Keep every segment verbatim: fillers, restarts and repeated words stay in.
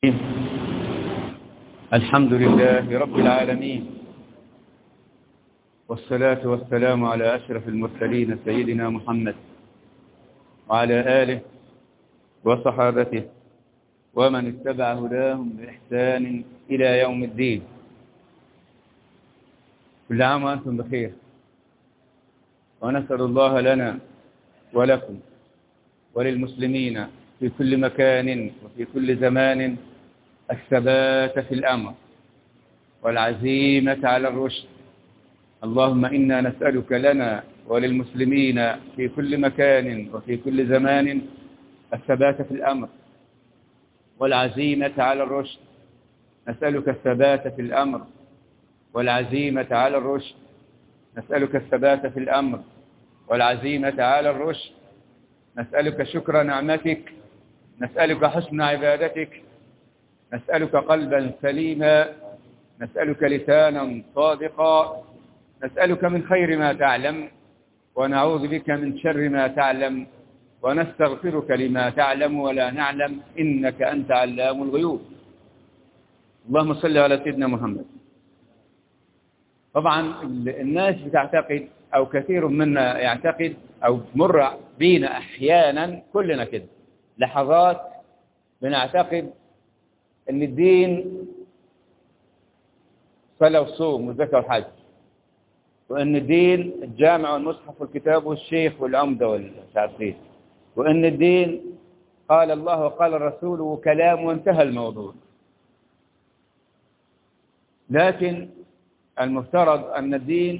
الحمد لله رب العالمين، والصلاة والسلام على أشرف المرسلين سيدنا محمد وعلى آله وصحابته ومن اتبع هداهم بإحسان إلى يوم الدين. كل عام وأنتم بخير، ونسأل الله لنا ولكم وللمسلمين في كل مكان وفي كل زمان الثبات في الأمر والعزيمة على الرشد. اللهم إنا نسألك لنا وللمسلمين في كل مكان وفي كل زمان الثبات في الأمر والعزيمة على الرشد. نسألك الثبات في الأمر والعزيمة على الرشد. نسألك الثبات في الأمر والعزيمة على الرشد. نسألك شكر نعمتك، نسألك حسن عبادتك، نسألك قلبا سليما، نسألك لسانا صادقا، نسألك من خير ما تعلم ونعوذ بك من شر ما تعلم، ونستغفرك لما تعلم ولا نعلم، إنك أنت علام الغيوب. اللهم صل على سيدنا محمد. طبعا الناس بتعتقد أو كثير منا يعتقد أو مر بينا أحيانا، كلنا كده لحظات بنعتقد أن الدين صلاة وصوم وزكاة وحج، وأن الدين الجامع والمصحف والكتاب والشيخ والعمدة والشعبين، وأن الدين قال الله وقال الرسول وكلام وانتهى الموضوع. لكن المفترض أن الدين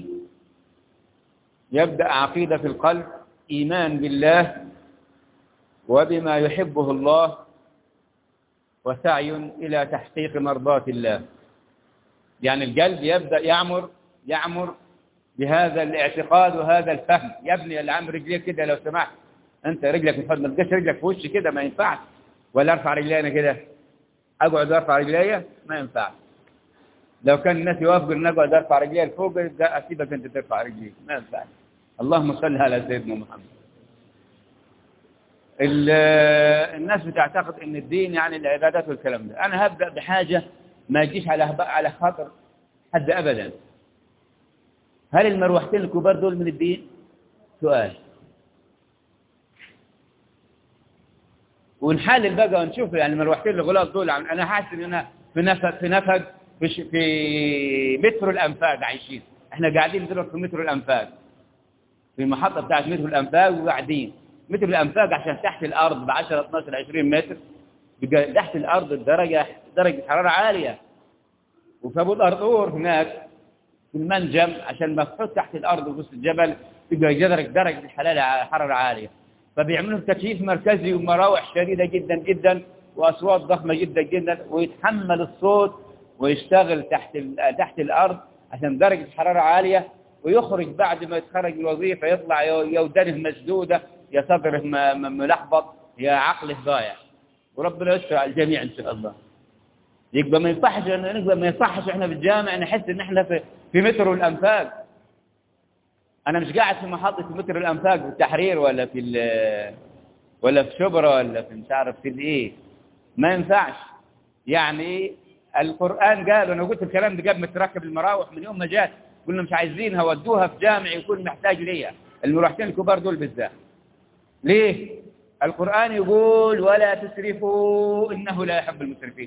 يبدأ عقيدة في القلب، إيمان بالله وبما يحبه الله، وسعي إلى تحقيق مرضات الله. يعني القلب يبدأ يعمر يعمر بهذا الاعتقاد وهذا الفهم. يبني العم رجليك كده لو سمحت، أنت رجلك في ما تلقاش رجلك في وشي كده، ما ينفعش. ولا أرفع رجلي أنا كده، أقعد أرفع رجلي ما ينفعش. لو كان الناس يوافقوا أن أقعد أرفع رجلي لفوق أسيبك أنت ترفع رجليك، ما ينفعش. اللهم صل على سيدنا محمد. الناس بتعتقد ان الدين يعني العبادات والكلام ده. انا هبدا بحاجه ما تجيش على على خاطر حد ابدا. هل المروحتين الكبار دول من الدين؟ سؤال. ونحلل بقى ونشوف يعني المروحتين الغلاظ دول. انا حاسس ان انا في نفق في نفق في, في مترو الانفاق عايشين. احنا قاعدين دلوقتي في مترو الانفاق، في المحطه بتاعت مترو الانفاق، وقاعدين متر الأنفاق عشان تحت الأرض ب عشرة اثناشر عشرين متر. بقى تحت الأرض الدرجة درجة حرارة عالية. وفي أبو الأرطور هناك في المنجم عشان مفتوح تحت الأرض وسط الجبل، تبقى درجة درجة الحرارة حرارة عالية. فبيعملوا تكييف مركزي ومراوح شديدة جدا جدا وأصوات ضخمة جدا جدا، ويتحمل الصوت ويشتغل تحت تحت الأرض عشان درجة الحرارة عالية. ويخرج بعد ما يتخرج من الوظيفة يطلع يا ودانه مسدودة، يا صدره ملخبط، يا عقله ضايع. وربنا يستر على الجميع ان شاء الله. يبقى ما يصحش نقدر ما يصحش احنا في الجامع نحس ان احنا في في مترو الانفاق. انا مش قاعد في محطه مترو الانفاق في التحرير ولا في ولا في شبرا ولا في مش عارف في ايه. ما ينفعش. يعني القران قال، وانا قلت الكلام ده قبل ما تركب المراوح من يوم ما جات، قلنا مش عايزينها، ودوها في جامع يكون محتاج ليها، المروحتين الكبار دول بالذات. ليه؟ القرآن يقول ولا تسرفوا إنه لا يحب المسرفين.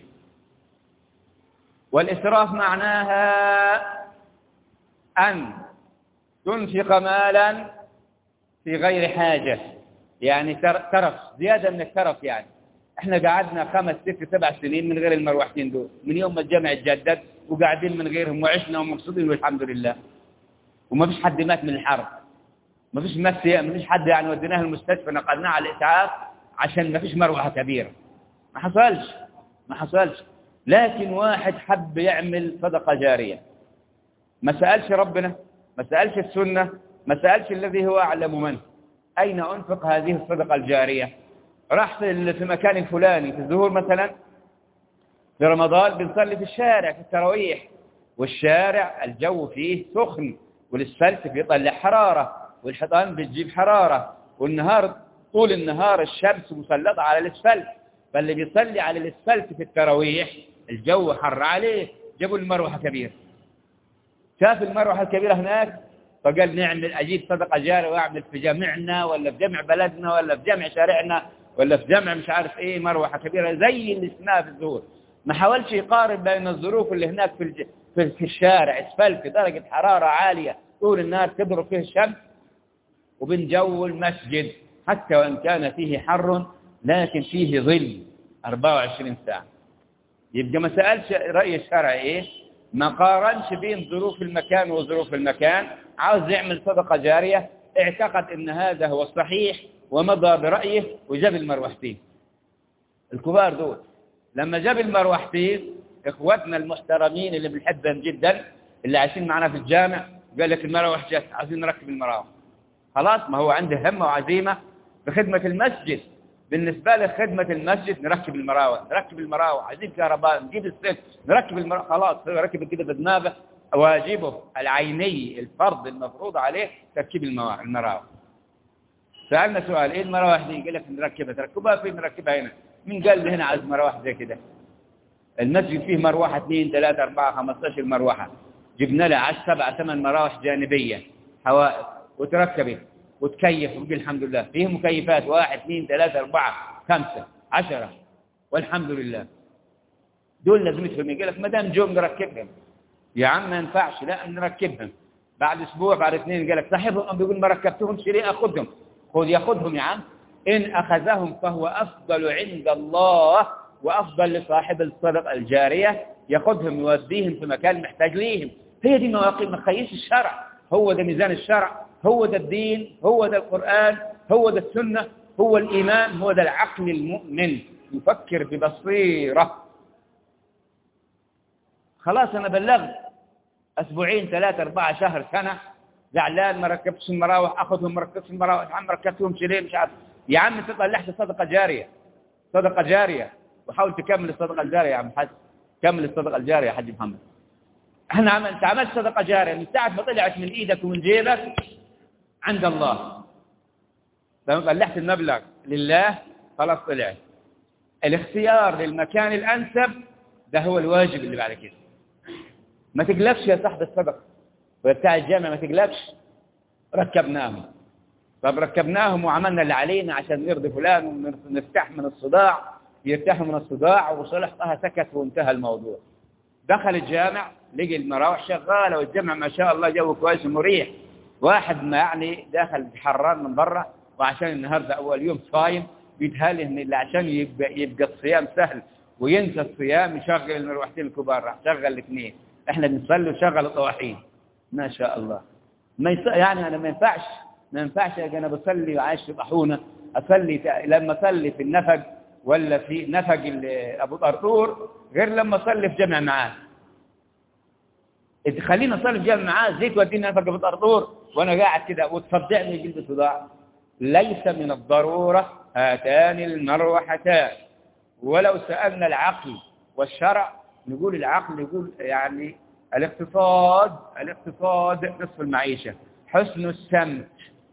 والإسراف معناها أن تنفق مالا في غير حاجة، يعني ترف، زيادة من الترف. يعني احنا قعدنا خمس ست سبع سنين من غير المروحتين دول، من يوم ما الجامع اتجدد وقاعدين من غيرهم وعشنا ومبسوطين والحمد لله. وما فيش حد مات من الحرب، ما فيش مسي ما فيش حد يعني وديناه المستشفى نقلناه على الإسعاف عشان ما فيش مروحة كبيرة. ما حصلش ما حصلش لكن واحد حب يعمل صدقة جارية، ما سألش ربنا، ما سألش السنة، ما سألش الذي هو أعلم منه أين أنفق هذه الصدقة الجارية. راح في في مكان الفلاني، في الظهور مثلا في رمضان بنصلي في الشارع في التراويح، والشارع الجو فيه سخن والاسفلت بيطلع حرارة والحيطان بتجيب حرارة، والنهار طول النهار الشمس مسلطة على الاسفلت، فاللي بيصلي على الاسفلت في التراويح الجو حر عليه، جابوا المروحة كبيرة، شاف المروحة الكبيرة هناك فقال نعمل أجيب صدقة جارية وأعمل في جامعنا ولا في جامع بلدنا ولا في جامع شارعنا ولا في جامع مش عارف إيه، مروحة كبيرة زي اللي اسمها في الظهور. ما حاولش يقارن بين الظروف اللي هناك في الج... في, في الشارع اسفلت درجة حرارة عالية طول النهار تضرب فيه الشمس، وبين جو المسجد حتى وإن كان فيه حر لكن فيه ظل أربعة وعشرين ساعة. يبقى ما سألش رأي الشرع إيه، ما قارنش بين ظروف المكان وظروف المكان، عاوز يعمل صدقة جارية، اعتقد ان هذا هو الصحيح ومضى برأيه وجاب المروحتين. الكبار دول لما جاب المروحتين اخواتنا المحترمين اللي بنحبهم جدا اللي عايشين معنا في الجامع قال لك المراوح جت عايزين نركب المراوح. خلاص ما هو عنده همة وعزيمة بخدمة المسجد، بالنسبة له خدمة المسجد نركب المراوح نركب المراوح عايزين كهرباء نجيب السلك نركب المراوح، خلاص هو ركب كده بدماغه، واجبه العيني الفرض المفروض عليه تركيب المراوح. سألنا سؤال ايه المراوح دي؟ قال لك نركبها، تركبها فين؟ نركبها هنا. مين قال لي هنا عايز مراوح زي كده؟ المسجد فيه مروحة اثنين ثلاثة أربعة خمستاشر مروحة، جبنا له عشر سبعة ثمان مراوح جانبية حوائط وتركبت وتكيف وبقي الحمد لله. فيه مكيفات واحد اثنين ثلاثة أربعة خمسة عشرة والحمد لله. دول لازمتهم يقول لك ما دام جوم نركبهم يا عم ما ينفعش، لا نركبهم. بعد اسبوع بعد اثنين قال لك صاحبهم بيقول ما ركبتهمش ليه؟ اخذهم. خذ ياخذهم يا عم، ان اخذهم فهو افضل عند الله وافضل لصاحب الصدقه الجاريه، ياخذهم يوديهم في مكان محتاج ليهم. هي دي مواقف مقاييس الشرع، هو ده ميزان الشرع، هو ده الدين، هو ده القرآن، هو ده السنة، هو الإيمان، هو ده العقل المؤمن يفكر ببصيرة. خلاص أنا بلغت أسبوعين ثلاثة أربعة شهر سنة زعلان ما ركبتش المراوح، أخذهم ما ركبتش المراوح، يا عم ركبتهم شيلين مش عارف. يا عم تطلعت صدقة جارية، صدقة جارية، وحاول تكمل الصدقة الجارية يا عم حاج، كمل الصدقة الجارية يا حاج محمد. احنا عملت عملت صدقة جارية من ساعة ما طلعت من ايدك ومن جيبك عند الله، لما طلعت المبلغ لله خلاص طلعت. الاختيار للمكان الأنسب ده هو الواجب اللي بعد كده. ما تقلقش يا صاحب الصدقة وبتاع الجامع، ما تقلقش، ركبناهم. طب ركبناهم وعملنا اللي علينا عشان نرضي فلان ونرتاح من الصداع، يرتاحوا من الصداع وصلحتها سكت وانتهى الموضوع. دخل الجامع لقي المراوح شغالة والجامع ما شاء الله جو كويس ومريح. واحد ما يعني داخل حران من برا وعشان النهاردة أول يوم صايم بيتهاله إن اللي عشان يبقى, يبقى الصيام سهل وينسى الصيام يشغل المروحتين الكبار، راح شغل الاثنين. احنا بنصلي وشغل الطواحين ما شاء الله. ما يص... يعني أنا ما ينفعش ما ينفعش أنا بصلي وعايش في طاحونة أصلي لما أصلي في النفق ولا في نفق أبو طرطور غير لما أصلي في جامع معاه. خلينا أصلي في جامع معاه زيت ودينا نفق أبو طرطور وأنا قاعد كده وتصدعني جلد صداع. ليس من الضرورة هاتان المروحتان. ولو سألنا العقل والشرع نقول العقل يقول يعني الاقتصاد الاقتصاد نصف المعيشة، حسن السمت،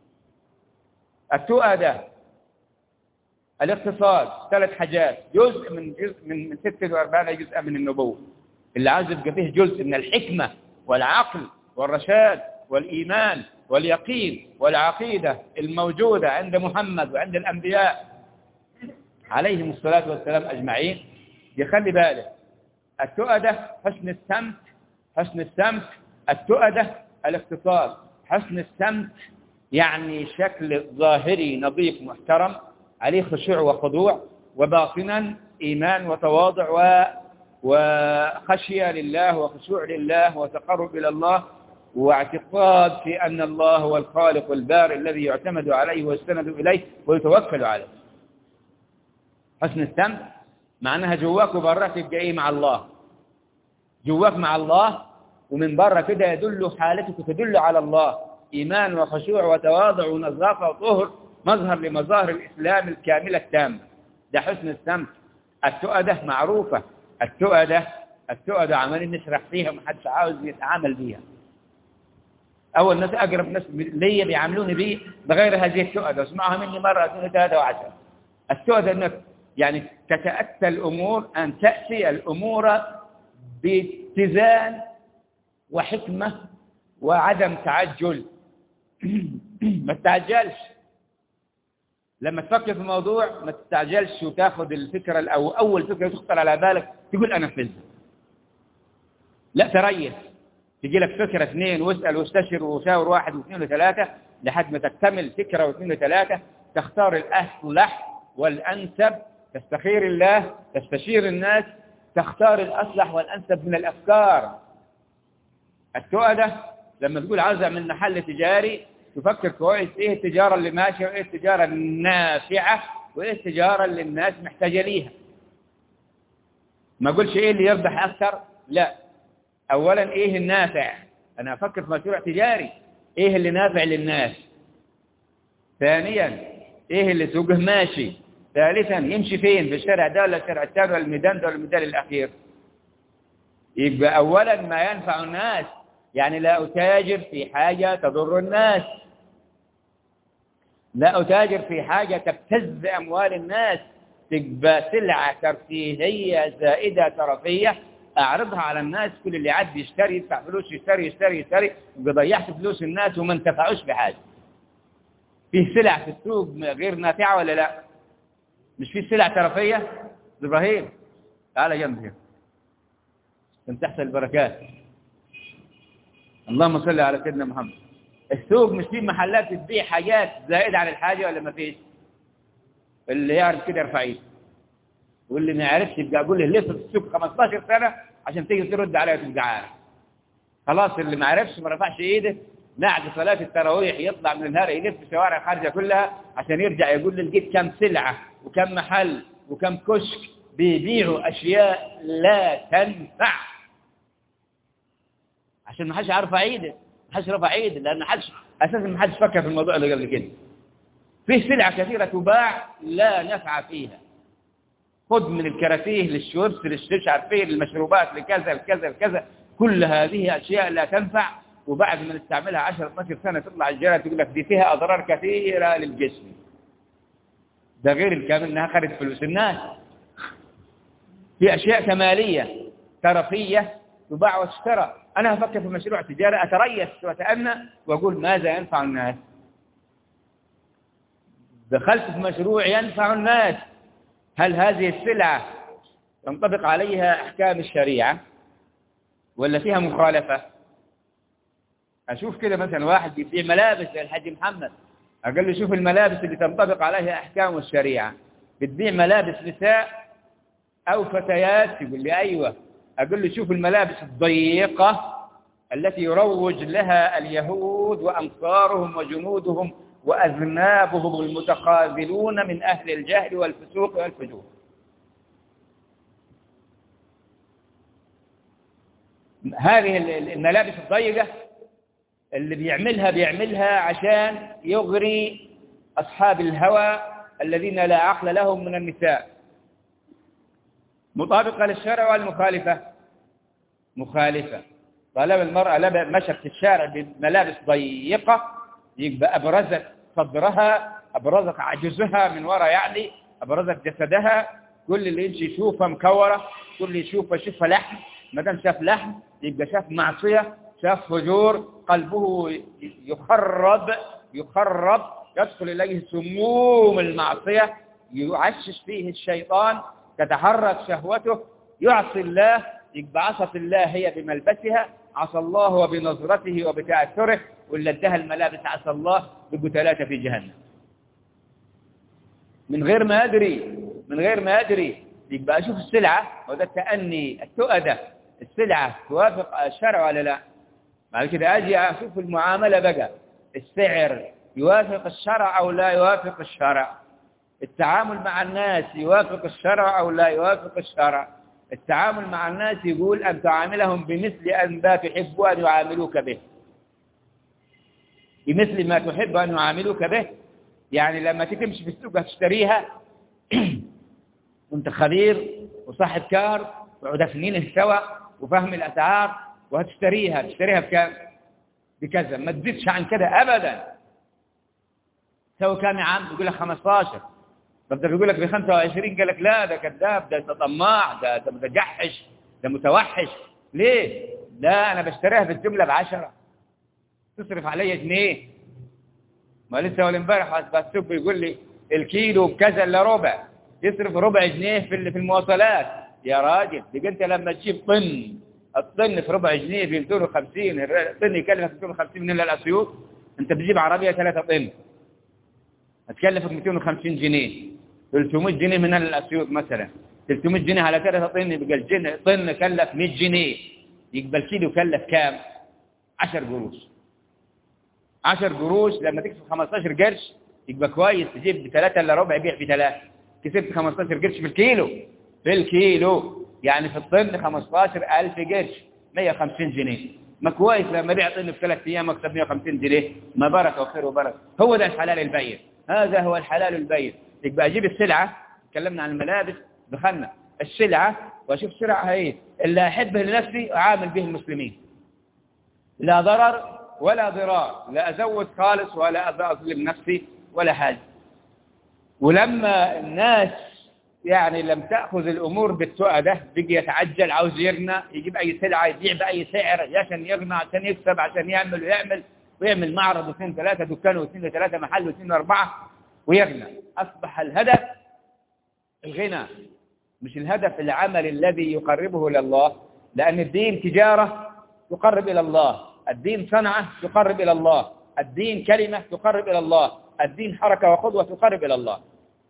التؤدة، الاقتصاد ثلاث حاجات، جزء من جزء من من ستة وأربعين جزء من النبوة. اللي عايز يبقى فيه جزء من الحكمة والعقل والرشاد والإيمان واليقين والعقيدة الموجودة عند محمد وعند الأنبياء عليهم الصلاة والسلام أجمعين، يخلي باله. التؤدة حسن السمت، حسن السمت، التؤدة الاقتصاد، حسن السمت يعني شكل ظاهري نظيف محترم عليه خشوع وخضوع، وباطنا إيمان وتواضع و... وخشية لله وخشوع لله وتقرب إلى الله واعتقاد في أن الله هو الخالق البارئ الذي يعتمد عليه ويستند إليه ويتوكل عليه. حسن السمت معناها جواك وبراك يبقى إيه مع الله، جواك مع الله ومن برا كده يدل حالتك تدل على الله، إيمان وخشوع وتواضع ونظافة وطهر، مظهر لمظاهر الإسلام الكاملة التامة. ده حسن السمت. التؤدة معروفة، التؤدة التؤدة عمالين نشرح فيها ومحدش عاوز يتعامل بيها. أول ناس أقرب ناس ليا بيعاملوني بيه بغير هذه التؤدة، اسمعها مني مرة اثنين ثلاثة وعشرة. التؤدة إنك يعني تتأتى الأمور أن تأتي الأمور باتزان وحكمة وعدم تعجل. ما تتعجلش لما تفكر في الموضوع، ما تستعجلش وتاخذ الفكرة أو أول فكرة تخطر على بالك تقول أنا أنفذها. لا، تريث، تجي لك فكرة اثنين واسأل واستشر وشاور واحد واثنين وثلاثة لحد ما تكتمل فكرة واثنين وثلاثة، تختار الأصلح والأنسب، تستخير الله، تستشير الناس، تختار الأصلح والأنسب من الأفكار. التؤدة لما تقول عاوز أعمل محل تجاري تفكر كويس إيه التجارة اللي ماشية وإيه التجارة النافعة وإيه التجارة اللي الناس محتاجة ليها. ما أقولش إيه اللي يربح أكثر، لا، أولا إيه النافع، أنا أفكر في مشروع تجاري إيه اللي نافع للناس. ثانيا إيه اللي سوقه ماشي. ثالثا يمشي فين، في الشارع ده ولا الشارع الثاني ولا الميدان ده ولا الميدان الأخير. يبقى أولا ما ينفع الناس، يعني لا أتاجر في حاجة تضر الناس، لا أتاجر في حاجة تبتز أموال الناس، تبقى سلعة ترفيهية زائدة ترفية أعرضها على الناس، كل اللي عاد يشتري يدفع فلوس يشتري يشتري يشتري وضيعت فلوس الناس وما انتفعوش بحاجة. فيه سلع في السوق غير نافعة ولا لا؟ مش فيه سلع ترفية؟ إبراهيم تعال جنبي عشان تحصل البركات. اللهم صل على سيدنا محمد. السوق مش فيه محلات تبيع حاجات زائدة عن الحاجة ولا ما فيش؟ اللي يعرف كده يرفع ايده، واللي ما يعرفش يبقى اقول له لف في السوق خمستاشر سنة عشان تيجي ترد عليها وتبقى عارف. خلاص اللي ما عرفش ما رفعش ايده بعد صلاة التراويح يطلع من النهار يلف الشوارع الخارجة كلها عشان يرجع يقول لي لقيت كم سلعة وكم محل وكم كشك بيبيعوا أشياء لا تنفع، عشان ما حدش عارف عيده، ما حدش رفع عيده، لأن ما حدش أساسا ما حدش فكر في الموضوع اللي قبل كده. فيه سلع كثيرة تباع لا نفع فيها، خذ من الكراتيه للشورس للشيش عارفين للمشروبات لكذا لكذا لكذا، كل هذه أشياء لا تنفع، وبعد ما نستعملها عشرة اثناشر سنة تطلع الجيرة تقول لك دي فيها أضرار كثيرة للجسم. ده غير الكامل أنها خرج فلوس الناس. في أشياء كمالية ترفية تباع وتشترى. أنا أفكر في مشروع تجارة أتريث وأتأنى وأقول ماذا ينفع الناس. دخلت في مشروع ينفع الناس، هل هذه السلعة تنطبق عليها أحكام الشريعة ولا فيها مخالفة؟ أشوف كده مثلا واحد يبيع ملابس زي الحاج محمد، أقول له شوف الملابس اللي تنطبق عليها أحكام الشريعة، بتبيع ملابس نساء أو فتيات؟ يقول لي أيوة. أقول له شوف الملابس الضيقة التي يروج لها اليهود وأنصارهم وجنودهم وأذنابهم المتخاذلون من أهل الجهل والفسوق والفجور. هذه الملابس الضيقة اللي بيعملها بيعملها عشان يغري أصحاب الهوى الذين لا عقل لهم من النساء. مطابقة للشرع والمخالفة؟ مخالفة. طالما المرأة مشت في الشارع بملابس ضيقة يبقى أبرزت صدرها، أبرزت عجزها من وراء، يعني أبرزت جسدها، كل اللي يمشي يشوفها مكورة، كل اللي يشوفها يشوفها لحم، ما دام شاف لحم يبقى شاف معصية، شاف فجور، قلبه يخرب يخرب يدخل إليه سموم المعصية، يعشش فيه الشيطان، تتحرك شهوته، يعصي الله، يبقى عصت الله هي بملبسها، عصى الله وبنظرته وبتأثره، واللي ادها الملابس عصى الله بقتلاته في جهنم من غير ما أدري من غير ما أدري. يبقى أشوف السلعة، وده التأني التؤدة، السلعة توافق الشرع ولا لا. بعد كده أجي أشوف المعاملة بقى، السعر يوافق الشرع أو لا يوافق الشرع، التعامل مع الناس يوافق الشرع أو لا يوافق الشرع. التعامل مع الناس يقول أن تعاملهم بمثل أن لا تحب أن يعاملوك به، بمثل ما تحب أن يعاملوك به. يعني لما تمشي في السوق هتشتريها وانت خبير وصاحب كار ودافنين سوا وفهم الأسعار، وهتشتريها تشتريها بكام؟ بكذا، ما تزيدش عن كده أبدا. سوى كام يا عم؟ يقول لك خمستاشر. طب ده بيقول لك ب خمسة وعشرين، قال لك لا ده كذاب، ده طماع، ده ده متجحش، ده متوحش. ليه؟ لا أنا بشتريها في الجملة بعشرة، تصرف عليا جنيه. ما لسه أول امبارح السوق بيقول لي الكيلو بكذا إلا ربع، يصرف ربع جنيه في في المواصلات. يا راجل دي أنت لما تجيب طن، الطن في ربع جنيه ب مئتين وخمسين، الطن يكلفك مئتين وخمسين من الأسيوط، أنت بتجيب عربية ثلاثة طن هتكلفك مئتين وخمسين جنيه، ثلاثمائة جنيه من الأسيوط مثلا، ثلاثمائة جنيه على ثلاثة طن يبقى الجن طن كلف مئة جنيه، يبقى الكيلو كلف كام؟ عشرة قروش. عشرة قروش لما تكسب خمستاشر قرش يبقى كويس، تجيب بثلاثة الا ربع بيع بثلاثة، كسبت خمستاشر قرش في الكيلو، في الكيلو يعني في الطن خمستاشر ألف قرش، مئة وخمسين جنيه. ما كويس لما بيع طن في ثلاث ايام اكسب مئة وخمسين جنيه، ما بركه وخير وبركه. هو ده الحلال البين، هذا هو الحلال البين. يبقى اجيب السلعه، تكلمنا عن الملابس دخلنا السلعه واشوف سلعها ايه اللي احبه لنفسي اعامل به المسلمين، لا ضرر ولا ضرار، لا أزود خالص ولا أظلم نفسي ولا حاجة. ولما الناس يعني لم تأخذ الأمور بالسوء ده، بيجي يتعجل عاوز يغنى، يجيب أي سلعة يبيع بأي سعر عشان يغنى، عشان يكسب، عشان يعمل ويعمل ويعمل معرض واثنين ثلاثة دكان واثنين ثلاثة محل واثنين أربعة ويغنى. أصبح الهدف الغنى، مش الهدف العمل الذي يقربه إلى الله، لأن الدين تجارة تقرب إلى الله، الدين صنعة تقرب إلى الله، الدين كلمة تقرب إلى الله، الدين حركة وخطوة تقرب إلى الله.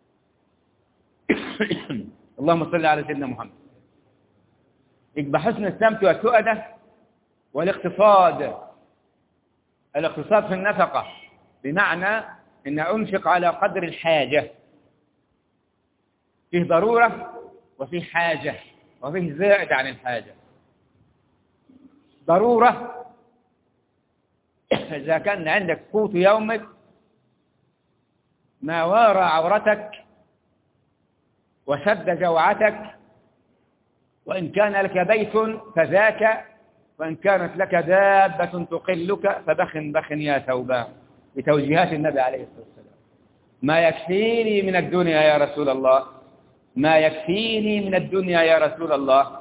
اللهم صل على سيدنا محمد. يبقى حسن السمت والتؤدة والاقتصاد. الاقتصاد في النفقة بمعنى أن أنفق على قدر الحاجة، فيه ضرورة وفيه حاجة وفيه زائد عن الحاجة. ضرورة إذا كان عندك قوت يومك ما وارى عورتك وسد جوعتك، وإن كان لك بيت فذاك، وإن كانت لك دابة تقلك فبخ بخ يا ثوبان، بتوجيهات النبي عليه الصلاة والسلام. ما يكفيني من الدنيا يا رسول الله، ما يكفيني من الدنيا يا رسول الله.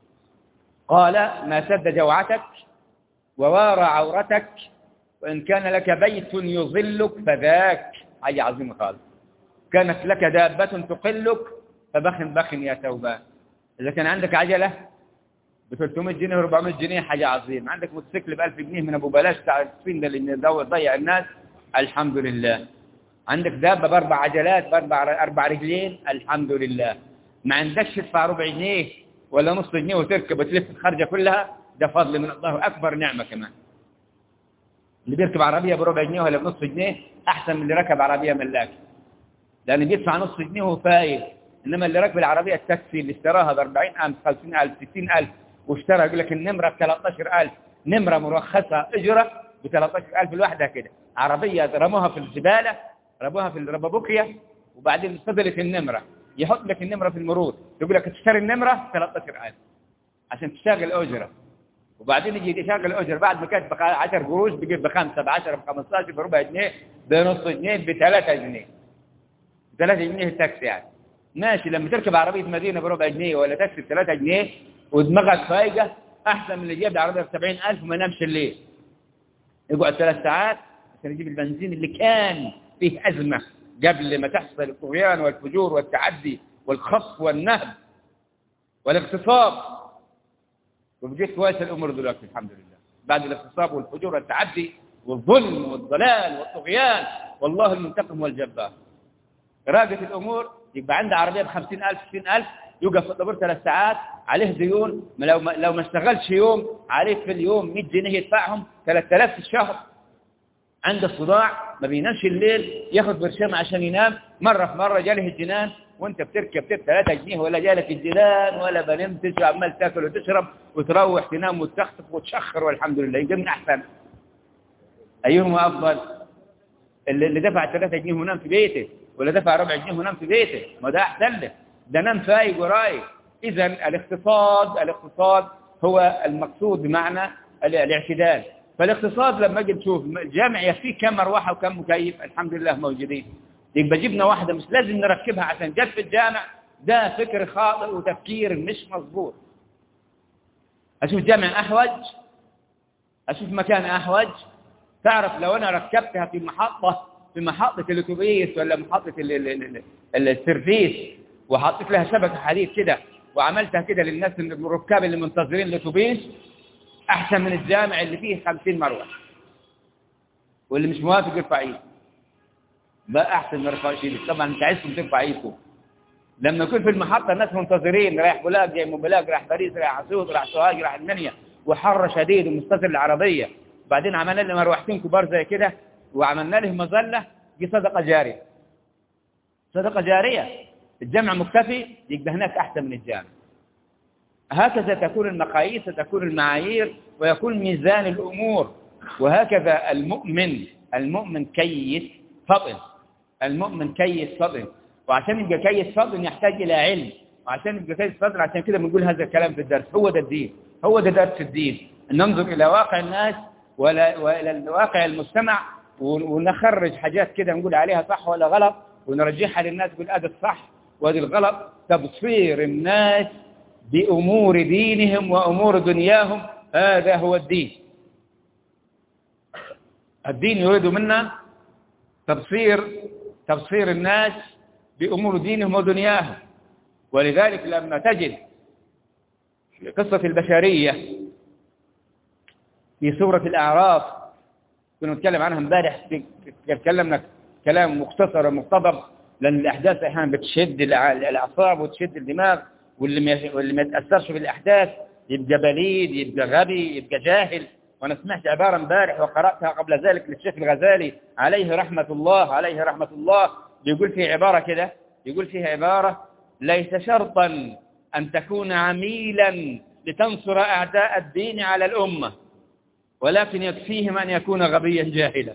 قال ما سد جوعتك ووارى عورتك، وإن كان لك بيت يظلك فذاك، حاجة عظيمة خالص. كانت لك دابة تقلك فبخ بخ يا ثوبان. إذا كان عندك عجلة ب ثلاثمائة جنيه و أربعمائة جنيه حاجة عظيمة، عندك موتوسيكل ب ألف جنيه من أبو بلاش بتاع الصين ده اللي يضيع الناس، الحمد لله. عندك دابة بأربع عجلات بأربع أربع رجلين، الحمد لله. ما عندكش تدفع ربع جنيه ولا نص جنيه وتركب وتلف الخرجة كلها، ده فضل من الله، أكبر نعمة كمان. اللي بيركب عربية بربع جنيه ولا بنص جنيه أحسن من اللي ركب عربية ملاك، لأن بيدفع نص جنيه وهو فايق. إنما اللي ركب العربية التاكسي اللي اشتراها ب أربعين ألف خمسين ألف ستين ألف واشترى يقول لك النمرة ب ثلاثة عشر ألف، نمرة مرخصة أجرة ب ثلاثة عشر ألف لوحدها كده، عربية رموها في الزبالة، رموها في الربابوكيا، وبعدين فضلت النمرة، يحط لك النمرة في المرور، يقول لك تشتري النمرة ثلاثة عشر ألف عشان تشتغل أجرة، وبعدين يجي يشغل الأجر بعد ما كانت ب عشرة قروش بيجيب بخمسة بعشرة بخمستاشر بربع جنيه بنص جنيه بثلاثة جنيه، ثلاثة جنيه التاكسي يعني ماشي. لما تركب عربية مدينة بربع جنيه ولا تاكسي بثلاثة جنيه ودماغك فايقة أحسن من اللي جاب عربية بسبعين ألف وما نامش الليل، يقعد ثلاث ساعات عشان يجيب البنزين اللي كان فيه أزمة قبل ما تحصل الطغيان والفجور والتعدي والخطف والنهب والاغتصاب. وبقيت كويس الأمور دلوقتي الحمد لله، بعد الاغتصاب والفجور والتعدي والظلم والضلال والطغيان، والله المنتقم والجبار. راقت الأمور، يبقى عنده عربية بخمسين ألف ستين ألف، يوقف في الطابور ثلاث ساعات، عليه ديون، لو ما, لو ما اشتغلش يوم عليه في اليوم مئة جنيه يدفعهم، ثلاثة آلاف في الشهر. عنده صداع ما بينامش الليل، ياخد برشامة عشان ينام، مرة في مرة جاله الجنان، وانت بتركب تب ثلاثة جنيه ولا جالك الجنان ولا بنمتش وعمال تاكل وتشرب وتروح تنام وتخطف وتشخر، والحمد لله. يبقى من أحسن أيهما أفضل؟ اللي, اللي دفع ثلاثة جنيه ونام في بيته، ولا دفع ربع جنيه ونام في بيته؟ ما ده أحسن له، ده نام فايق ورايق. إذا الاقتصاد الاقتصاد هو المقصود بمعنى الاعتدال. فالاقتصاد لما اجي تشوف الجامع يكفيه كم مروحة وكم مكيف، الحمد لله موجودين. يبقى جبنا واحدة مش لازم نركبها عشان جت في الجامع، ده فكر خاطئ وتفكير مش مظبوط. أشوف جامع أحوج، أشوف مكان أحوج. تعرف لو أنا ركبتها في محطة في محطة الأتوبيس ولا محطة السيرفيس وحطيت لها شبكة حديد كده وعملتها كده للناس الركاب اللي منتظرين الأتوبيس، أحسن من الجامع اللي فيه خمسين مروحة، واللي مش موافق يرفع ايده. بقى أحسن من رفع ايدك. طبعا أنت عايزكم ترفع ايدكم. لما يكون في المحطة الناس منتظرين، رايح بولاق جاي من بولاق، رايح باريس، رايح اسيوط، رايح سوهاج، رايح المنيا، وحر شديد ومستثر العربية، بعدين عملنا لهم مروحتين كبار زي كده وعملنا لهم مظلة، دي صدقة جارية. صدقة جارية. الجامع مكتفي، يبقى هناك أحسن من الجامع. هكذا تكون المقاييس، تكون المعايير، ويكون ميزان الأمور. وهكذا المؤمن المؤمن كيس فطن. المؤمن كيس فطن. وعشان يبقى كيس فطن يحتاج إلى علم. وعشان يبقى كيس فطن، عشان كده بنقول هذا الكلام في الدرس. هو ده الدين، هو ده درس الدين. ننظر إلى واقع الناس وإلى واقع المجتمع، ونخرج حاجات كده نقول عليها صح ولا غلط، ونرجعها للناس نقول هذا الصح وهذا الغلط. تبصير الناس بأمور دينهم وأمور دنياهم، هذا هو الدين. الدين يريد منا تبصير تبصير الناس بأمور دينهم ودنياهم. ولذلك لما تجد قصة البشرية في سورة الأعراف، كنا نتكلم عنها امبارح، تكلمنا كلام مختصر ومقتضب، لأن الأحداث أحيانا بتشد الأعصاب وتشد الدماغ، واللي واللي ما يتأثرش بالأحداث يبقى بليد، يبقى غبي، يبقى جاهل. وأنا سمعت عبارة امبارح وقرأتها قبل ذلك للشيخ الغزالي عليه رحمة الله عليه رحمة الله، بيقول فيه عبارة كده، يقول فيها عبارة: ليس شرطا أن تكون عميلا لتنصر أعداء الدين على الأمة، ولكن يكفيهم أن يكون غبيا جاهلا.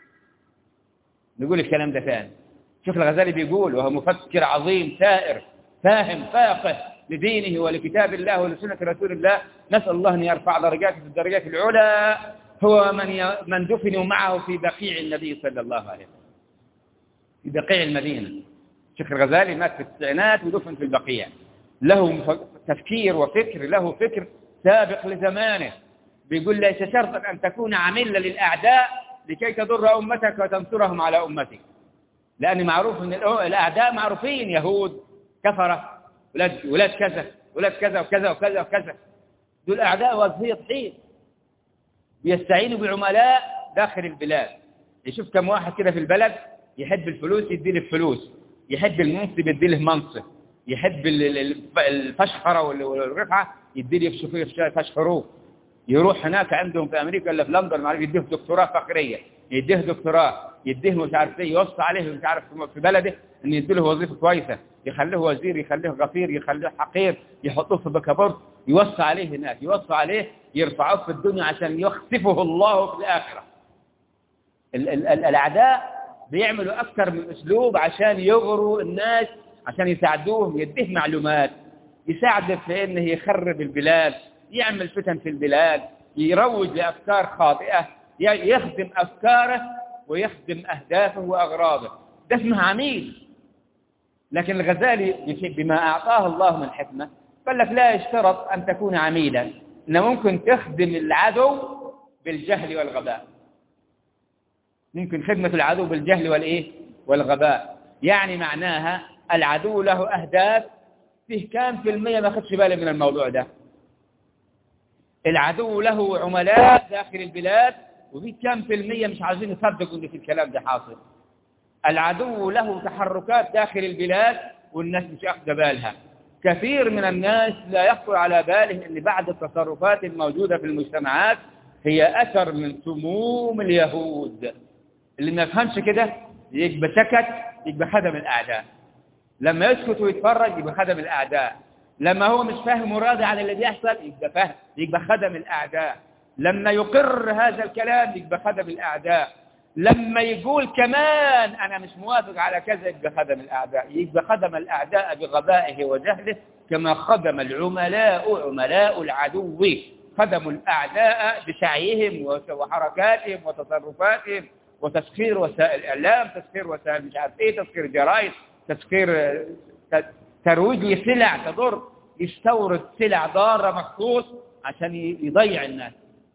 نقول الكلام ده ثاني. الشيخ الغزالي بيقول، وهو مفكر عظيم ثائر فاهم فاقه لدينه ولكتاب الله ولسنة رسول الله، نسأل الله أن يرفع درجاته في الدرجات العلى، هو من من دفنوا معه في بقيع النبي صلى الله عليه وسلم، في بقيع المدينة. الشيخ الغزالي مات في التسعينات ودفن في البقيع. له تفكير وفكر، له فكر سابق لزمانه. بيقول: ليس شرطا أن تكون عملا للأعداء لكي تضر أمتك وتنصرهم على أمتك، لأن معروف أن الأعداء معروفين، يهود، كفرة، ولاد ولاد كذا ولاد كذا وكذا وكذا وكذا. دول أعداء وزهية طحين، بيستعينوا بعملاء داخل البلاد. يشوف كم واحد كده في البلد يحب الفلوس يدي له فلوس، يحب المنصب يدي له منصب، يحب الفشخرة والرفعة يدي له يفشخروه. يروح هناك عندهم في أمريكا ولا في لندن معرفة يديه دكتوراه فقرية، يديه دكتوراه، يديه مش عارف ايه، يوصى عليه مش عارف في بلده ان يديله وظيفة كويسة، يخليه وزير، يخليه غفير، يخليه حقير، يحطوه في بكابورت، يوصى عليه هناك، يوصى عليه، يرفعوه في الدنيا عشان يخسفه الله في الآخرة. ال ال ال الأعداء بيعملوا أكثر من أسلوب عشان يغروا الناس، عشان يساعدوهم، يديه معلومات، يساعده في انه يخرب البلاد، يعمل فتن في البلاد، يروج لأفكار خاطئة، يخدم أفكاره ويخدم أهدافه وأغراضه. ده اسمه عميل. لكن الغزالي بما أعطاه الله من حكمة قال لك: لا يشترط أن تكون عميلا، إن ممكن تخدم العدو بالجهل والغباء. ممكن خدمة العدو بالجهل والإيه والغباء. يعني معناها العدو له أهداف، فيه كام في المية ما خدش بالي من الموضوع ده. العدو له عملاء داخل البلاد، وفي كم في المية مش عايزين يصدقوا ان في الكلام ده حاصل. العدو له تحركات داخل البلاد والناس مش أخذ بالها. كثير من الناس لا يخطر على باله ان بعض التصرفات الموجودة في المجتمعات هي أثر من سموم اليهود. اللي ما يفهمش كده يبقى سكت، يبقى خدم الأعداء. لما يسكت ويتفرج يبقى خدم الأعداء. لما هو مش فاهم وراضي عن اللي بيحصل يبقى فاهم، يبقى خدم الأعداء. لما يقر هذا الكلام يبقى خدم الأعداء. لما يقول كمان أنا مش موافق على كذا يبقى خدم الأعداء. يبقى خدم الأعداء بغبائه وجهله، كما خدم العملاء عملاء العدو، خدموا الأعداء بسعيهم وحركاتهم وتصرفاتهم وتسخير وسائل الإعلام، تسخير وسائل مش عارف إيه، تسخير جرايد، تسخير ترويج لسلع تضر، يستورد سلع ضارة مخصوص عشان يضيع الناس.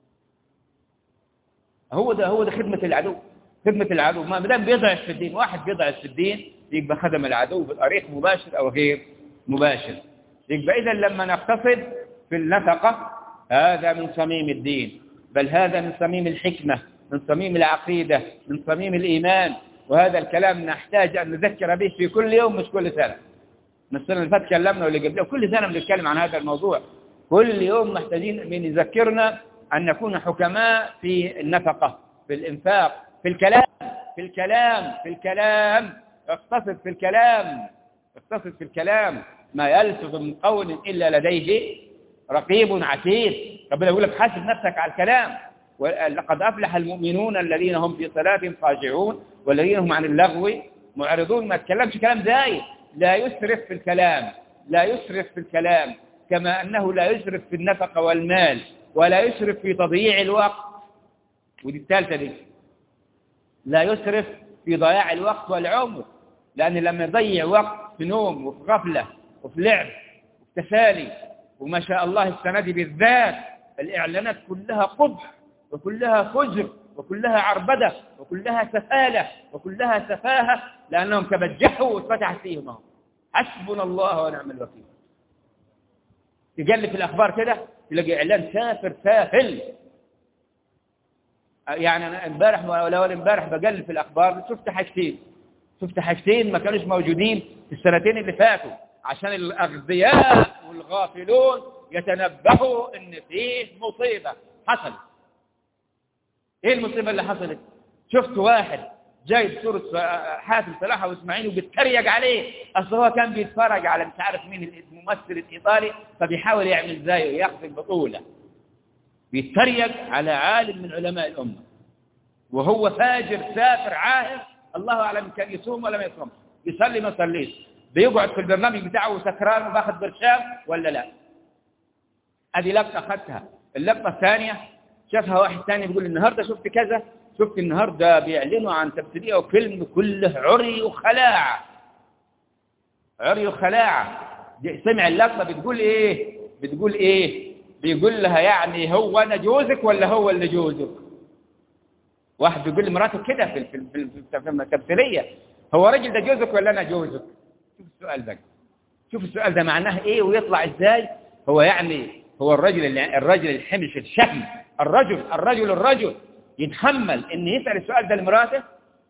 هو ده هو ده خدمة العدو، خدمة العدو. ما دام بيضعف في الدين، واحد بيضعف في الدين يبقى خدم العدو بطريق مباشر أو غير مباشر. يبقى إذا لما نقتصد في النفقة هذا من صميم الدين، بل هذا من صميم الحكمة، من صميم العقيدة، من صميم الإيمان. وهذا الكلام نحتاج أن نذكر به في كل يوم مش كل سنة. من السنة اللي فاتت كلمنا واللي قبلها، كل سنة بنتكلم عن هذا الموضوع. كل يوم محتاجين من يذكرنا أن نكون حكماء في النفقة، في الإنفاق، في الكلام في الكلام في الكلام اقتصد في الكلام اقتصد في الكلام. ما يلفظ من قول إلا لديه رقيب عتيد. ربنا يقول لك حاسب نفسك على الكلام. ولقد أفلح المؤمنون الذين هم في صلاتهم خاشعون والذين هم عن اللغو معرضون. ما تكلمش كلام زايد. لا يسرف في الكلام، لا يسرف في الكلام، كما أنه لا يسرف في النفقة والمال، ولا يسرف في تضييع الوقت. ودي الثالثة دي، لا يسرف في ضياع الوقت والعمر. لأن لما يضيع وقت في نوم وفي غفلة وفي لعب وفي تسالي، وما شاء الله السنة دي بالذات الإعلانات كلها قبح وكلها فجر وكلها عربدة وكلها سفالة وكلها سفاهة، لأنهم تبجحوا واتفتحت فيهم. حسبنا الله ونعم الوكيل. تقلب في الأخبار كده تلاقي إعلان سافر سافل. يعني أنا امبارح ولا ولا امبارح بقلب في الأخبار شفت حاجتين شفت حاجتين ما كانوش موجودين في السنتين اللي فاتوا، عشان الأغبياء والغافلون يتنبهوا إن فيه مصيبة حصلت. إيه المصيبة اللي حصلت؟ شفت واحد جايب صورة حاتم صلاح وإسماعيل وبيتريق عليه. أصل هو كان بيتفرج على مش عارف مين الممثل الإيطالي، فبيحاول يعمل زيه ياخذ البطولة. بيتريق على عالم من علماء الأمة وهو فاجر سافر عاهر، الله أعلم كان يصوم ولا ما يصوم، يصلي ما يصليش، بيقعد في البرنامج بتاعه سكران وباخذ برشام ولا لا. هذه لقطة أخذتها. اللقطة الثانية شافها واحد ثاني بيقول النهاردة شفت كذا، شفت النهاردة بيعلنوا عن تمثيلية وفيلم كله عري وخلاعة عري وخلاعة. سمع اللقطة بتقول إيه بتقول إيه بيقول لها يعني هو أنا جوزك ولا هو اللي جوزك؟ واحد بيقول لمراته كده في في في التمثيلية، هو راجل ده جوزك ولا أنا جوزك؟ شوف السؤال ده، شوف السؤال ده معناه إيه ويطلع إزاي. هو يعني هو الرجل الرجل الحمش الشهم، الرجل الرجل الرجل يتحمل إن يسأل السؤال ده لمراته؟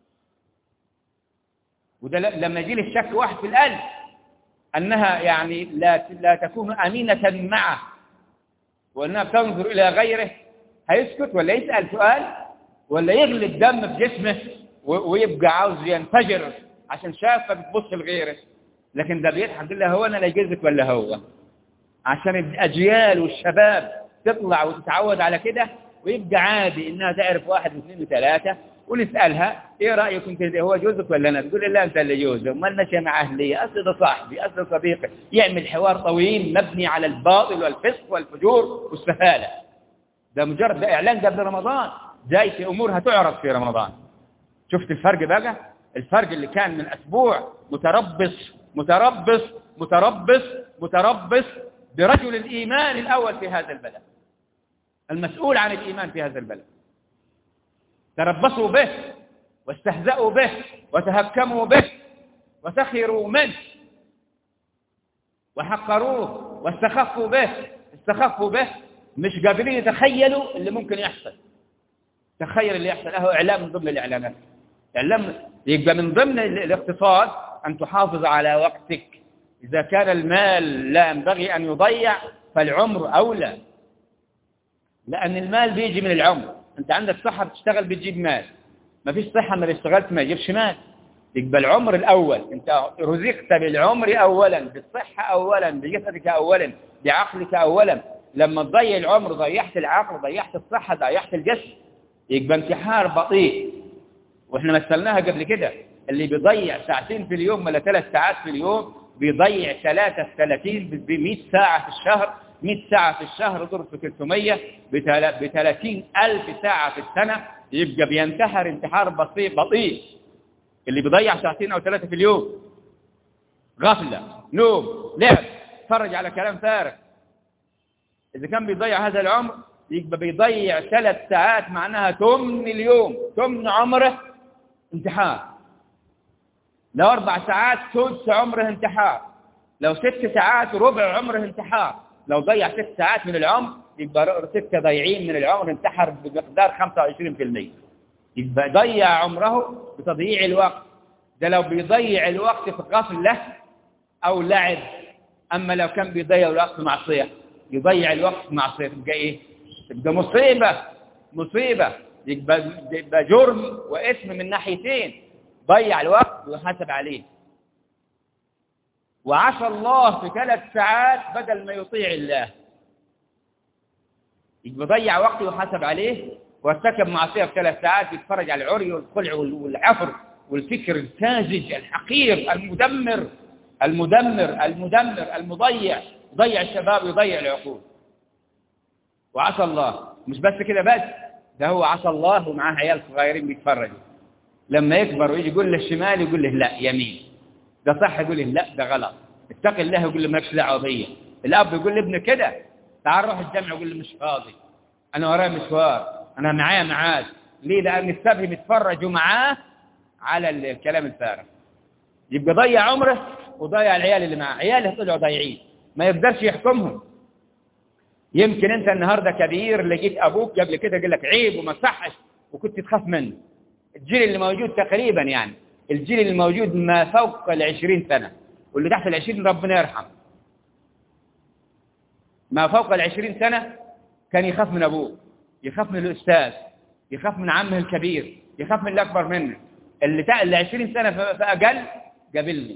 وده لما يجي له الشك واحد في القلب أنها يعني لا لا تكون أمينة معه وأنها تنظر إلى غيره، هيسكت ولا يسأل سؤال ولا يغلي الدم في جسمه ويبقى عاوز ينفجر عشان شافه بتبص لغيره؟ لكن ده بيضحك يقول له هو أنا لا جوزك ولا هو، عشان الأجيال والشباب تطلع وتتعود على كده ويبقى عادي إنها تعرف واحد واثنين وثلاثة. ونسألها إيه رأيك أنت هو جوزك ولا أنا؟ تقول لا أنت اللي جوزه، ما لناش مع أهلية، أصل ده صاحبي أصل صديقي. يعمل حوار طويل مبني على الباطل والفسق والفجور والسفالة. ده مجرد ده إعلان قبل رمضان، جاي في أمور هتعرض في رمضان. شفت الفرق بقى؟ الفرق اللي كان من أسبوع متربص متربص متربص متربص برجل الإيمان الأول في هذا البلد، المسؤول عن الإيمان في هذا البلد. تربصوا به واستهزأوا به وتهكموا به وسخروا منه وحقروه واستخفوا به استخفوا به مش قادرين يتخيلوا اللي ممكن يحصل. تخيل اللي يحصل. له إعلام من ضمن الإعلانات. إعلام يبقى من ضمن الاقتصاد أن تحافظ على وقتك. إذا كان المال لا ينبغي أن يضيع فالعمر أولى، لأن المال بيجي من العمر. أنت عندك صحة بتشتغل بتجيب مال، ما فيش صحة ما اشتغلت ما يجيبش مال. يبقى العمر الأول. أنت رزقت بالعمر أولا، بالصحة أولا، بجسدك أولا، بعقلك أولا. لما تضيع العمر ضيعت العقل، ضيعت الصحة، ضيعت الجسد. يبقى انتحار بطيء. وإحنا مثلناها قبل كده، اللي بيضيع ساعتين في اليوم ولا ثلاث ساعات في اليوم بيضيع ثلاثة ثلاثين بمئة ساعة في الشهر مئة ساعة في الشهر ضرب في ثلاثمية ب ثلاثين ألف ساعة في السنة، يبقى بينتحر انتحار بطيء بطيء. اللي بيضيع ساعتين أو ثلاثة في اليوم غفلة، نوم، لعب، اتفرج على كلام فارغ. إذا كان بيضيع هذا العمر يبقى بيضيع ثلاث ساعات معناها ثمن اليوم، ثمن عمره انتحار. لو أربع ساعات سدس عمره انتحار، لو ست ساعات ربع عمره انتحار. لو ضيع ست ساعات من العمر يبقى ستة ضيعين من العمر انتحر بمقدار خمسة وعشرين بالمئة. يبقى ضيع عمره بتضييع الوقت. ده لو بيضيع الوقت في غفلة أو لعب. أما لو كان بيضيع الوقت في معصية، يضيع الوقت في معصية، تبقى إيه؟ تبقى مصيبة مصيبة. يبقى, يبقى جرم وإثم من ناحيتين، ضيع الوقت ويحاسب عليه. وعصى الله في ثلاث ساعات بدل ما يطيع الله. يبقى ضيع وقته وحاسب عليه، وارتكب معصية في ثلاث ساعات، يتفرج على العري والخلع والعفر والفكر الساذج الحقير المدمر المدمر المدمر المضيع، ضيع الشباب ويضيع العقول. وعصى الله. مش بس كده بس، ده هو عصى الله ومعاه عيال صغيرين بيتفرجوا. لما يكبر ويجي يقول له الشمال يقول له لا يمين، ده صح يقول له لا ده غلط، اتق الله يقول له مالكش دعوه بيا. الاب يقول لابنه كده تعال روح الجامع يقول له مش فاضي، انا ورايا مشوار، انا معايا ميعاد. ليه؟ لان السبع بيتفرجوا معاه على الكلام الفارغ. يبقى ضيع عمره وضيع العيال اللي معاه. عياله طلعوا ضايعين ما يقدرش يحكمهم. يمكن انت النهارده كبير لقيت ابوك قبل كده قال لك عيب وما صحش وكنت تخاف منه. الجيل اللي موجود تقريبا يعني الجيل اللي موجود ما فوق العشرين سنة واللي تحت العشرين ربنا يرحم، ما فوق العشرين سنة كان يخاف من أبوه، يخاف من الأستاذ، يخاف من عمه الكبير، يخاف من اللي أكبر منه. اللي تحت العشرين سنة فأقل قابلني.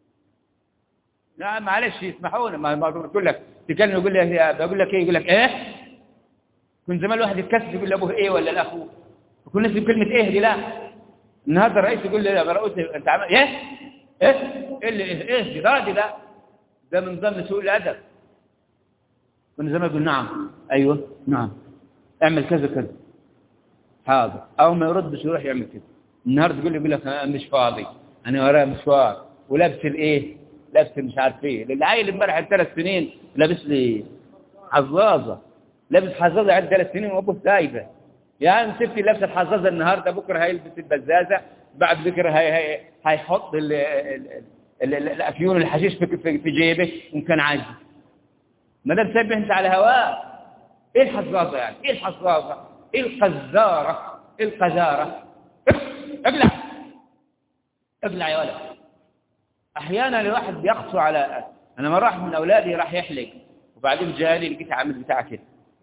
لا معلش يسمحونا، ما بقول لك تكلم يقول لي بقول لك ايه، يقول لك ايه. كنت زمان الواحد يتكسف يقول لابوه ايه ولا لاخوه، وكل الناس بكلمه ايه دي. لا النهارده الرئيس يقول لي يا رؤوس انت عمل ايه ايه ايه اللي ايه ايه دي راضي. ده ده من ضمن سوء الادب. كنا زمان يقول نعم ايوه نعم اعمل كذا كذا حاضر، او ما يردش يروح يعمل كذا. النهارده يقول لي يقول لك انا مش فاضي انا ورايا مشوار، ولابس الايه لابس مش عارف ايه. العيل امبارح ثلاث سنين لابس لي حظاظه، لابس حظاظه عند ثلاث سنين وابوه سايبه. يعني سبتي لابس الحظاظه النهارده بكره هيلبس البزازه، بعد بكره هي هي هيحط ال ال الافيون الحشيش في في جيبه وان كان عايز. ما دام سايبه انت على هواه. ايه الحظاظه يعني؟ ايه الحظاظه؟ ايه القذاره؟ ايه القذاره؟ اقلع اقلع يا ولد. احيانا الواحد بيقسو على انا ما راح من اولادي راح يحلق وبعدين جالي لقيت عامل بتاع كده،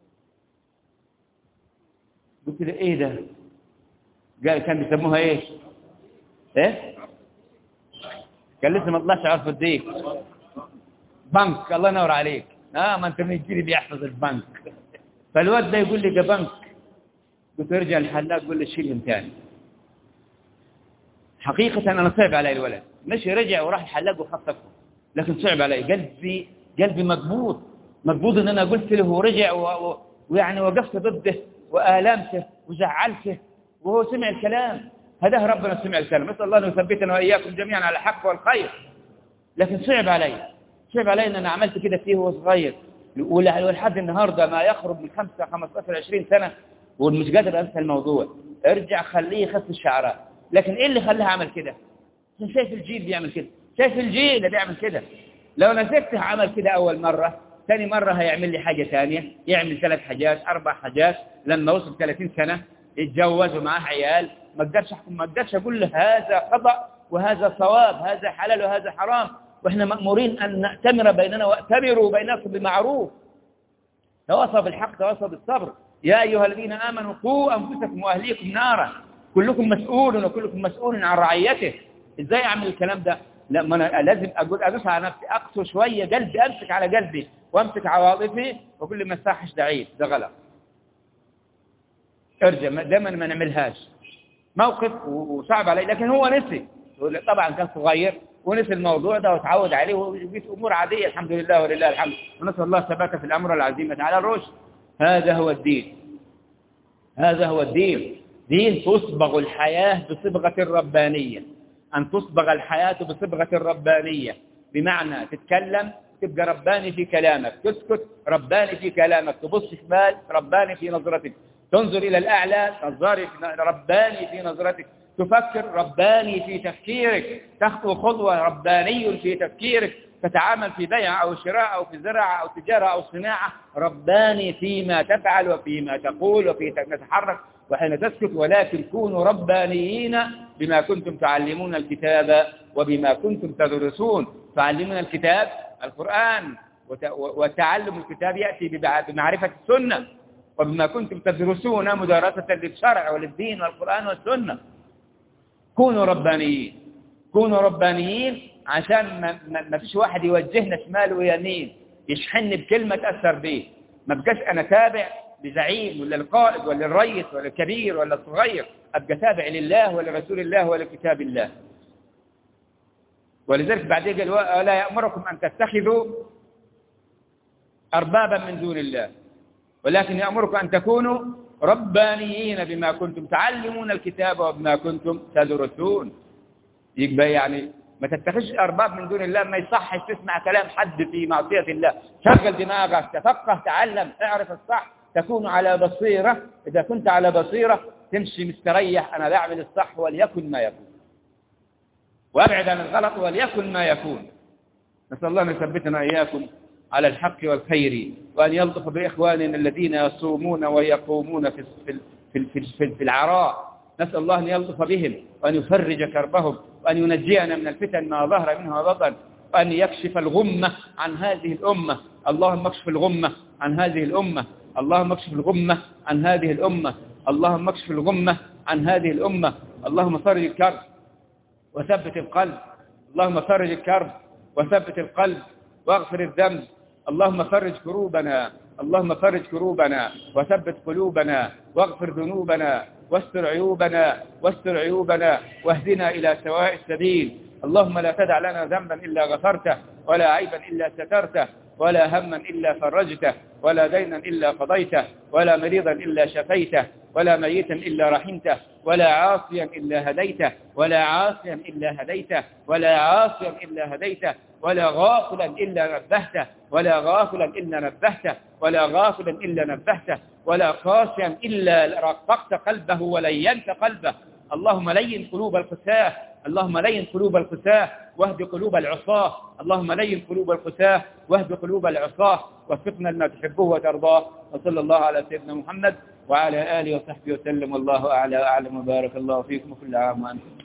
قلت له ايه ده؟ قال كان بيسموها ايش؟ ايه؟ قال لسه ما طلعش عرف الديك بنك. الله ينور عليك. اه ما انت من الجيل بيحفظ البنك. فالواد ده يقول لي ده بنك. قلت له ارجع للحلاق قول له شيل من ثاني. حقيقة أنا صعب علي الولد، مش رجع وراح الحلاق وخطفه، لكن صعب علي. قلبي قلبي مقبوض مقبوض إن أنا قلت له ورجع و... ويعني وقفت ضده وآلمته وزعلته وهو سمع الكلام. هذا ربنا سمع الكلام. نسأل الله أن يثبتنا وإياكم جميعا على الحق والخير. لكن صعب علي صعب علي إن أنا عملت كده فيه وهو صغير، ولحد النهاردة ما يقرب من خمسة خمسة عشرين سنة ومش قادر أنسى الموضوع. ارجع خليه يخف الشعرات. لكن ايه اللي خلاه عمل كده؟ شايف الجيل بيعمل كده، شايف الجيل اللي بيعمل كده. لو نسيته عمل كده اول مره، ثاني مره هيعمل لي حاجه ثانيه، يعمل ثلاث حاجات اربع حاجات. لما وصل ثلاثين سنه يتجوز ومعاه عيال، ما اقدرش احكم، ما اقدرش اقول له هذا خطا وهذا صواب، هذا حلال وهذا حرام. واحنا مامورين ان نأتمر بيننا وأتمروا بينكم بمعروف. تواصوا بالحق تواصوا بالصبر. يا ايها الذين امنوا قوا انفسكم واهليكم نارا كلكم مسؤول وكلكم مسؤول عن رعيته. ازاي اعمل الكلام ده؟ لا ما انا لازم اقول ادوس على نفسي، اقسو شويه قلبي، امسك على قلبي وامسك عواطفي واقول لي ما يصحش ده عيب ده غلط. ارجع دائما ما نعملهاش. موقف وصعب علي لكن هو نسي. طبعا كان صغير ونسي الموضوع ده وتعود عليه وبقيت أمور عادية الحمد لله ولله الحمد، ونسأل الله ثبات في الأمر العزيمة على الرشد. هذا هو الدين، هذا هو الدين. دين تصبغ الحياة بصبغة الربانية، أن تصبغ الحياة بصبغة الربانية، بمعنى تتكلم تبقى رباني في كلامك، تسكت رباني في كلامك، تبص شمال رباني في نظرتك، تنظر إلى الأعلى رباني في نظرتك، تفكر رباني في تفكيرك، تخطو خطوة رباني في تفكيرك، تتعامل في بيع أو شراء أو في زراعة أو تجارة أو صناعة رباني فيما تفعل وفيما تقول وفي تتحرك وحين تسكت. ولكن كونوا ربانيين بما كنتم تعلمون الكتاب وبما كنتم تدرسون. تعلمون الكتاب القرآن، وتعلم الكتاب يأتي بمعرفة السنة، وبما كنتم تدرسون مدارسة للشرع وللدين والقرآن والسنة. كونوا ربانيين، كونوا ربانيين عشان ما, ما, ما فيش واحد يوجهنا شمال ويمين يشحن بكلمة تأثر به. ما بقاش أنا تابع لزعيم ولا القائد ولا الرئيس ولا الكبير ولا الصغير، أبقى تابع لله ولرسول الله ولكتاب الله. ولذلك بعدين قال ولا يأمركم أن تتخذوا أربابا من دون الله، ولكن يأمركم أن تكونوا ربانيين بما كنتم تعلمون الكتاب وبما كنتم تدرسون. يبقى يعني ما تتخذش أرباب من دون الله، ما يصحش تسمع كلام حد في معصية الله. شغل دماغك، تفقه، تعلم، اعرف الصح، تكون على بصيرة. إذا كنت على بصيرة تمشي مستريح، أنا بعمل الصح وليكن ما يكون، وأبعد عن الغلط وليكن ما يكون. نسأل الله أن يثبتنا إياكم على الحق والخير، وأن يلطف بإخواننا الذين يصومون ويقومون في في في في, في العراء. نسأل الله أن يلطف بهم وأن يفرج كربهم وأن ينجينا من الفتن ما ظهر منها وبطن، وأن يكشف الغمة عن هذه الأمة. اللهم اكشف الغمة عن هذه الأمة، اللهم اكشف الغمة عن هذه الأمة، اللهم اكشف الغمة عن هذه الأمة. اللهم فرج الكرب وثبت القلب، اللهم فرج الكرب وثبت القلب واغفر الذنب. اللهم فرج كروبنا، اللهم فرج كروبنا وثبت قلوبنا واغفر ذنوبنا واستر عيوبنا واستر عيوبنا واهدنا إلى سواء السبيل. اللهم لا تدع لنا ذنبا إلا غفرته، ولا عيبا إلا سترته، ولا هما إلا فرجته، ولا دينا إلا قضيته، ولا مريضا إلا شفيته، ولا ميتا إلا رحمته، ولا عاصيا إلا هديته، ولا عاصيا إلا هديته، ولا عاصيا إلا هديته، ولا غافلا إلا نبهته، ولا غافلا إلا نبهته، ولا غافلا إلا نبهته، ولا قاسيا إلا رققت قلبه ولينت قلبه. اللهم لين قلوب القساة، اللهم لين قلوب القساة واهد قلوب العصاة، اللهم لين قلوب القساة واهد قلوب العصاة، وفقنا لما تحبه وترضاه. وصلى الله على سيدنا محمد وعلى آله وصحبه وسلم، والله أعلى وأعلم، وبارك الله فيكم، وكل عام وأنتم